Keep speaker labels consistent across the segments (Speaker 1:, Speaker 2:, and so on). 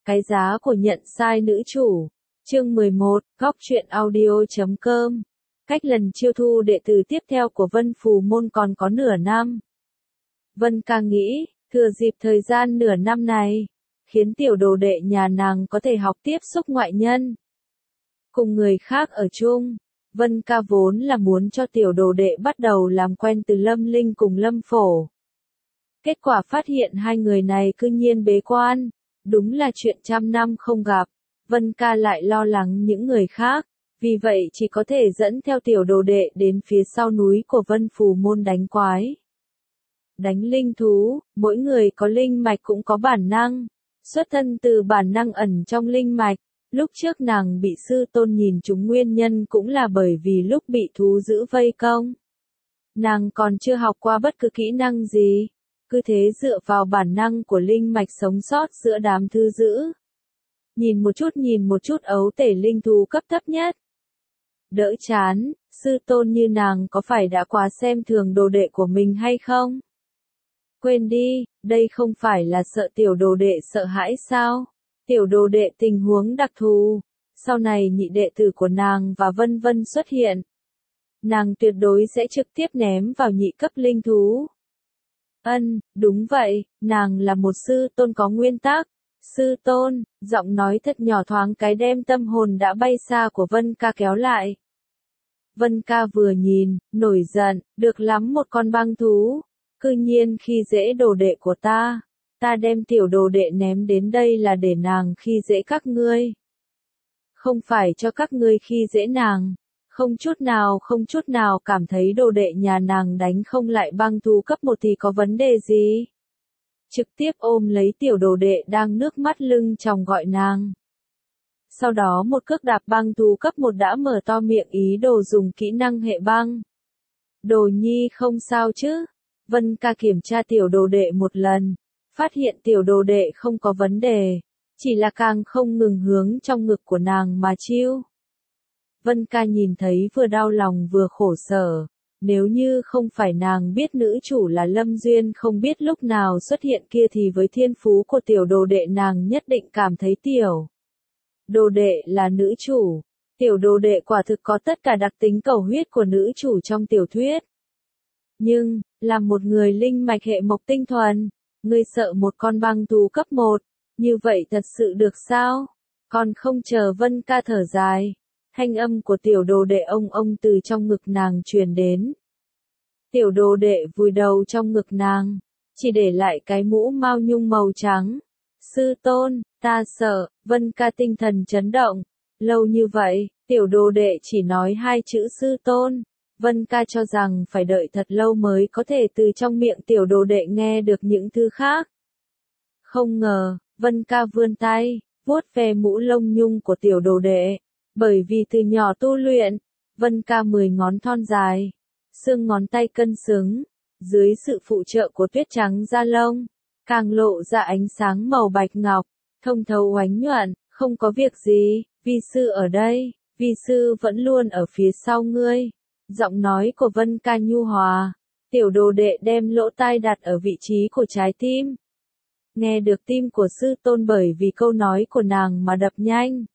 Speaker 1: Cái giá của nhận sai nữ chủ. Chương 11, Góc truyện audio.com. Cách lần chiêu thu đệ tử tiếp theo của Vân Phù Môn còn có nửa năm. Vân ca nghĩ, thừa dịp thời gian nửa năm này, khiến tiểu đồ đệ nhà nàng có thể học tiếp xúc ngoại nhân. Cùng người khác ở chung, Vân ca vốn là muốn cho tiểu đồ đệ bắt đầu làm quen từ Lâm Linh cùng Lâm Phổ. Kết quả phát hiện hai người này cư nhiên bế quan, đúng là chuyện trăm năm không gặp. Vân ca lại lo lắng những người khác, vì vậy chỉ có thể dẫn theo tiểu đồ đệ đến phía sau núi của Vân Phù Môn đánh quái. Đánh linh thú, mỗi người có linh mạch cũng có bản năng, xuất thân từ bản năng ẩn trong linh mạch. Lúc trước nàng bị sư tôn nhìn trúng nguyên nhân cũng là bởi vì lúc bị thú dữ vây công. Nàng còn chưa học qua bất cứ kỹ năng gì, cứ thế dựa vào bản năng của linh mạch sống sót giữa đám thư dữ. Nhìn một chút ấu tể linh thú cấp thấp nhất. Đỡ chán, sư tôn như nàng có phải đã quá xem thường đồ đệ của mình hay không? Quên đi, đây không phải là sợ tiểu đồ đệ sợ hãi sao? Tiểu đồ đệ tình huống đặc thù, sau này nhị đệ tử của nàng và Vân Vân xuất hiện. Nàng tuyệt đối sẽ trực tiếp ném vào nhị cấp linh thú. Đúng vậy, nàng là một sư tôn có nguyên tắc. Sư tôn, giọng nói thật nhỏ thoáng cái đem tâm hồn đã bay xa của Vân ca kéo lại. Vân ca vừa nhìn, nổi giận, được lắm một con băng thú. Cư nhiên khi dễ đồ đệ của ta. Ta đem tiểu đồ đệ ném đến đây là để nàng khi dễ các ngươi. Không phải cho các ngươi khi dễ nàng. Không chút nào cảm thấy đồ đệ nhà nàng đánh không lại băng thú cấp 1 thì có vấn đề gì. Trực tiếp ôm lấy tiểu đồ đệ đang nước mắt lưng tròng gọi nàng. Sau đó một cước đạp băng thú cấp 1 đã mở to miệng ý đồ dùng kỹ năng hệ băng. Đồ nhi không sao chứ? Vân ca kiểm tra tiểu đồ đệ một lần. Phát hiện tiểu đồ đệ không có vấn đề, chỉ là càng không ngừng hướng trong ngực của nàng mà chiêu. Vân ca nhìn thấy vừa đau lòng vừa khổ sở, nếu như không phải nàng biết nữ chủ là Lâm Duyên không biết lúc nào xuất hiện kia thì với thiên phú của tiểu đồ đệ nàng nhất định cảm thấy tiểu đồ đệ là nữ chủ. Tiểu đồ đệ quả thực có tất cả đặc tính cầu huyết của nữ chủ trong tiểu thuyết. Nhưng, là một người linh mạch hệ mộc tinh thuần, ngươi sợ một con băng thú cấp 1, như vậy thật sự được sao? Còn không chờ Vân ca thở dài, thanh âm của tiểu đồ đệ ông từ trong ngực nàng truyền đến. Tiểu đồ đệ vùi đầu trong ngực nàng, chỉ để lại cái mũ mao nhung màu trắng. Sư tôn, ta sợ, Vân ca tinh thần chấn động. Lâu như vậy, tiểu đồ đệ chỉ nói 2 chữ sư tôn. Vân ca cho rằng phải đợi thật lâu mới có thể từ trong miệng tiểu đồ đệ nghe được những thứ khác. Không ngờ, Vân ca vươn tay, vuốt ve mũ lông nhung của tiểu đồ đệ. Bởi vì từ nhỏ tu luyện, Vân ca 10 ngón thon dài, xương ngón tay cân xứng, dưới sự phụ trợ của tuyết trắng da lông, càng lộ ra ánh sáng màu bạch ngọc, thông thấu oánh nhuận. Không có việc gì, vi sư ở đây, vi sư vẫn luôn ở phía sau ngươi. Giọng nói của Vân ca nhu hòa, tiểu đồ đệ đem lỗ tai đặt ở vị trí của trái tim. Nghe được tim của sư tôn bởi vì câu nói của nàng mà đập nhanh.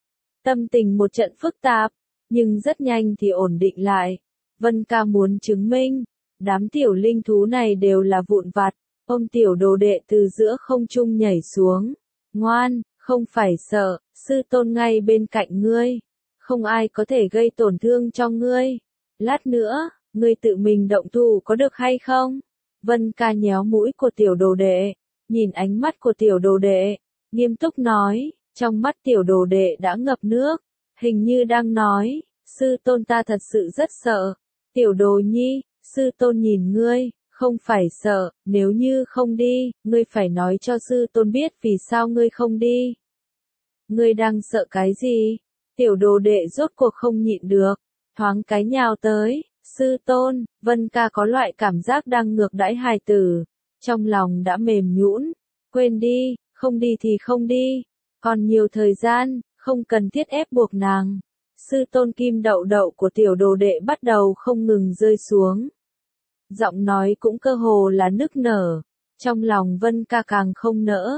Speaker 1: Tâm tình một trận phức tạp, nhưng rất nhanh thì ổn định lại. Vân ca muốn chứng minh, đám tiểu linh thú này đều là vụn vặt, ôm tiểu đồ đệ từ giữa không trung nhảy xuống. Ngoan, không phải sợ, sư tôn ngay bên cạnh ngươi. Không ai có thể gây tổn thương cho ngươi. Lát nữa, ngươi tự mình động thủ có được hay không? Vân ca nhéo mũi của tiểu đồ đệ, nhìn ánh mắt của tiểu đồ đệ, nghiêm túc nói, trong mắt tiểu đồ đệ đã ngập nước, hình như đang nói, sư tôn ta thật sự rất sợ. Tiểu đồ nhi, sư tôn nhìn ngươi, không phải sợ, nếu như không đi, ngươi phải nói cho sư tôn biết vì sao ngươi không đi. Ngươi đang sợ cái gì? Tiểu đồ đệ rốt cuộc không nhịn được. Thoáng cái nhào tới, sư tôn, Vân ca có loại cảm giác đang ngược đãi hài tử, trong lòng đã mềm nhũn, quên đi, không đi thì không đi, còn nhiều thời gian, không cần thiết ép buộc nàng. Sư tôn kim đậu đậu của tiểu đồ đệ bắt đầu không ngừng rơi xuống. Giọng nói cũng cơ hồ là nức nở, trong lòng Vân ca càng không nỡ.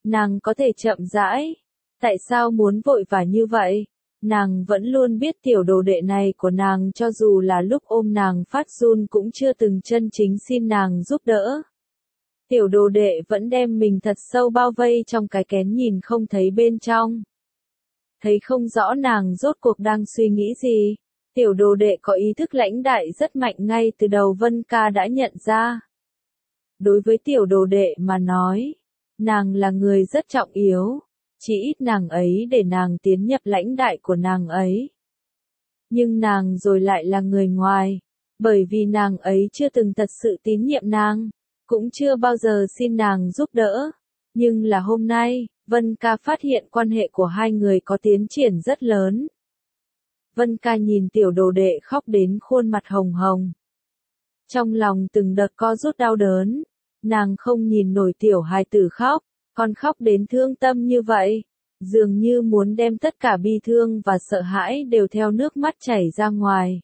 Speaker 1: Nàng có thể chậm rãi. Tại sao muốn vội vã như vậy? Nàng vẫn luôn biết tiểu đồ đệ này của nàng cho dù là lúc ôm nàng phát run cũng chưa từng chân chính xin nàng giúp đỡ. Tiểu đồ đệ vẫn đem mình thật sâu bao vây trong cái kén nhìn không thấy bên trong. Thấy không rõ nàng rốt cuộc đang suy nghĩ gì. Tiểu đồ đệ có ý thức lãnh đại rất mạnh ngay từ đầu Vân Ca đã nhận ra. Đối với tiểu đồ đệ mà nói, nàng là người rất trọng yếu, chỉ ít nàng ấy để nàng tiến nhập lãnh đại của nàng ấy. Nhưng nàng rồi lại là người ngoài, bởi vì nàng ấy chưa từng thật sự tín nhiệm nàng, cũng chưa bao giờ xin nàng giúp đỡ. Nhưng là hôm nay, Vân Ca phát hiện quan hệ của hai người có tiến triển rất lớn. Vân Ca nhìn tiểu đồ đệ khóc đến khuôn mặt hồng hồng. Trong lòng từng đợt co rút đau đớn, nàng không nhìn nổi tiểu hài tử khóc, còn khóc đến thương tâm như vậy, dường như muốn đem tất cả bi thương và sợ hãi đều theo nước mắt chảy ra ngoài.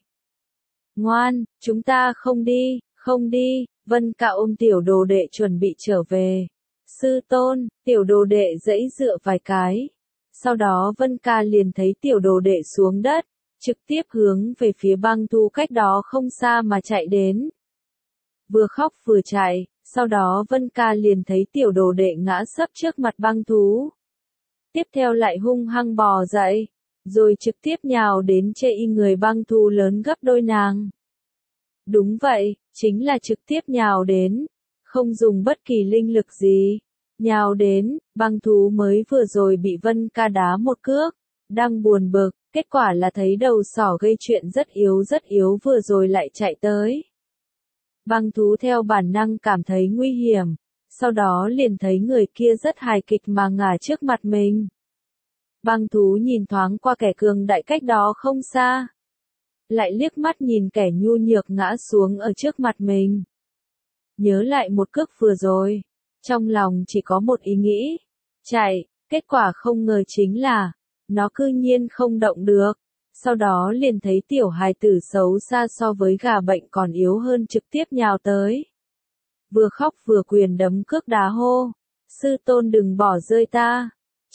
Speaker 1: Ngoan, chúng ta không đi, Vân Ca ôm tiểu đồ đệ chuẩn bị trở về. Sư tôn, tiểu đồ đệ giãy dựa vài cái. Sau đó Vân Ca liền thấy tiểu đồ đệ xuống đất, trực tiếp hướng về phía băng thú cách đó không xa mà chạy đến. Vừa khóc vừa chạy, sau đó Vân Ca liền thấy tiểu đồ đệ ngã sấp trước mặt băng thú. Tiếp theo lại hung hăng bò dậy, rồi trực tiếp nhào đến chê y người băng thú lớn gấp đôi nàng. Đúng vậy, chính là trực tiếp nhào đến, không dùng bất kỳ linh lực gì. Nhào đến, băng thú mới vừa rồi bị Vân Ca đá một cước, đang buồn bực, kết quả là thấy đầu sỏ gây chuyện rất yếu vừa rồi lại chạy tới. Băng thú theo bản năng cảm thấy nguy hiểm, sau đó liền thấy người kia rất hài kịch mà ngã trước mặt mình. Băng thú nhìn thoáng qua kẻ cường đại cách đó không xa, lại liếc mắt nhìn kẻ nhu nhược ngã xuống ở trước mặt mình. Nhớ lại một cước vừa rồi, trong lòng chỉ có một ý nghĩ, chạy, kết quả không ngờ chính là, nó cư nhiên không động được. Sau đó liền thấy tiểu hài tử xấu xa so với gà bệnh còn yếu hơn trực tiếp nhào tới. Vừa khóc vừa quyền đấm cước đá hô. Sư tôn đừng bỏ rơi ta.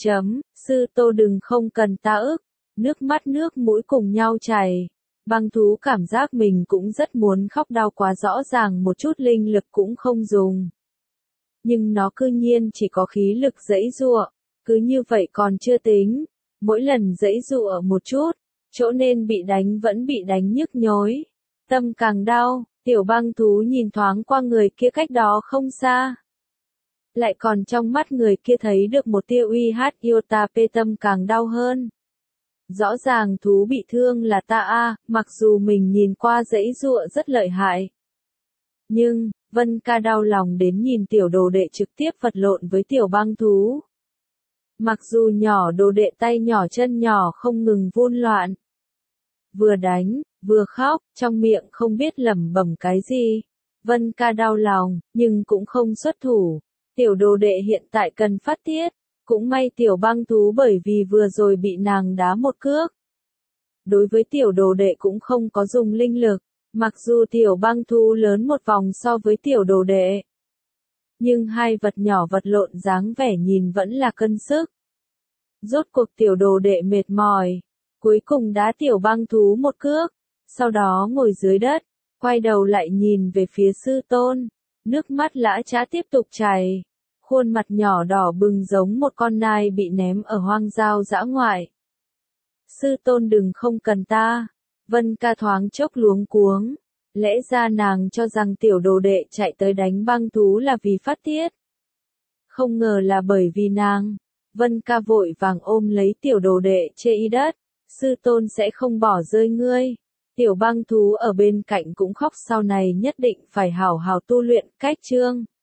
Speaker 1: Sư tôn đừng không cần ta ức. Nước mắt nước mũi cùng nhau chảy. Băng thú cảm giác mình cũng rất muốn khóc đau quá rõ ràng một chút linh lực cũng không dùng. Nhưng nó cư nhiên chỉ có khí lực giãy giụa. Cứ như vậy còn chưa tính. Mỗi lần giãy giụa một chút, chỗ nên bị đánh vẫn bị đánh nhức nhối. Tâm càng đau, tiểu băng thú nhìn thoáng qua người kia cách đó không xa. Lại còn trong mắt người kia thấy được một tia uy hát iota p tâm càng đau hơn. Rõ ràng thú bị thương là ta a, mặc dù mình nhìn qua giãy giụa rất lợi hại. Nhưng, Vân Ca đau lòng đến nhìn tiểu đồ đệ trực tiếp vật lộn với tiểu băng thú. Mặc dù nhỏ đồ đệ tay nhỏ chân nhỏ không ngừng vun loạn. Vừa đánh, vừa khóc, trong miệng không biết lẩm bẩm cái gì. Vân Ca đau lòng, nhưng cũng không xuất thủ. Tiểu đồ đệ hiện tại cần phát tiết. Cũng may tiểu băng thú bởi vì vừa rồi bị nàng đá một cước. Đối với tiểu đồ đệ cũng không có dùng linh lực. Mặc dù tiểu băng thú lớn một vòng so với tiểu đồ đệ. Nhưng hai vật nhỏ vật lộn dáng vẻ nhìn vẫn là cân sức. Rốt cuộc tiểu đồ đệ mệt mỏi, cuối cùng đá tiểu băng thú một cước, sau đó ngồi dưới đất, quay đầu lại nhìn về phía sư tôn, nước mắt lã chã tiếp tục chảy, khuôn mặt nhỏ đỏ bừng giống một con nai bị ném ở hoang giao dã ngoại. Sư tôn đừng không cần ta, Vân Ca thoáng chốc luống cuống, lẽ ra nàng cho rằng tiểu đồ đệ chạy tới đánh băng thú là vì phát tiết. Không ngờ là bởi vì nàng. Vân Ca vội vàng ôm lấy tiểu đồ đệ chê y đất, sư tôn sẽ không bỏ rơi ngươi. Tiểu băng thú ở bên cạnh cũng khóc sau này nhất định phải hảo hảo tu luyện cách chương.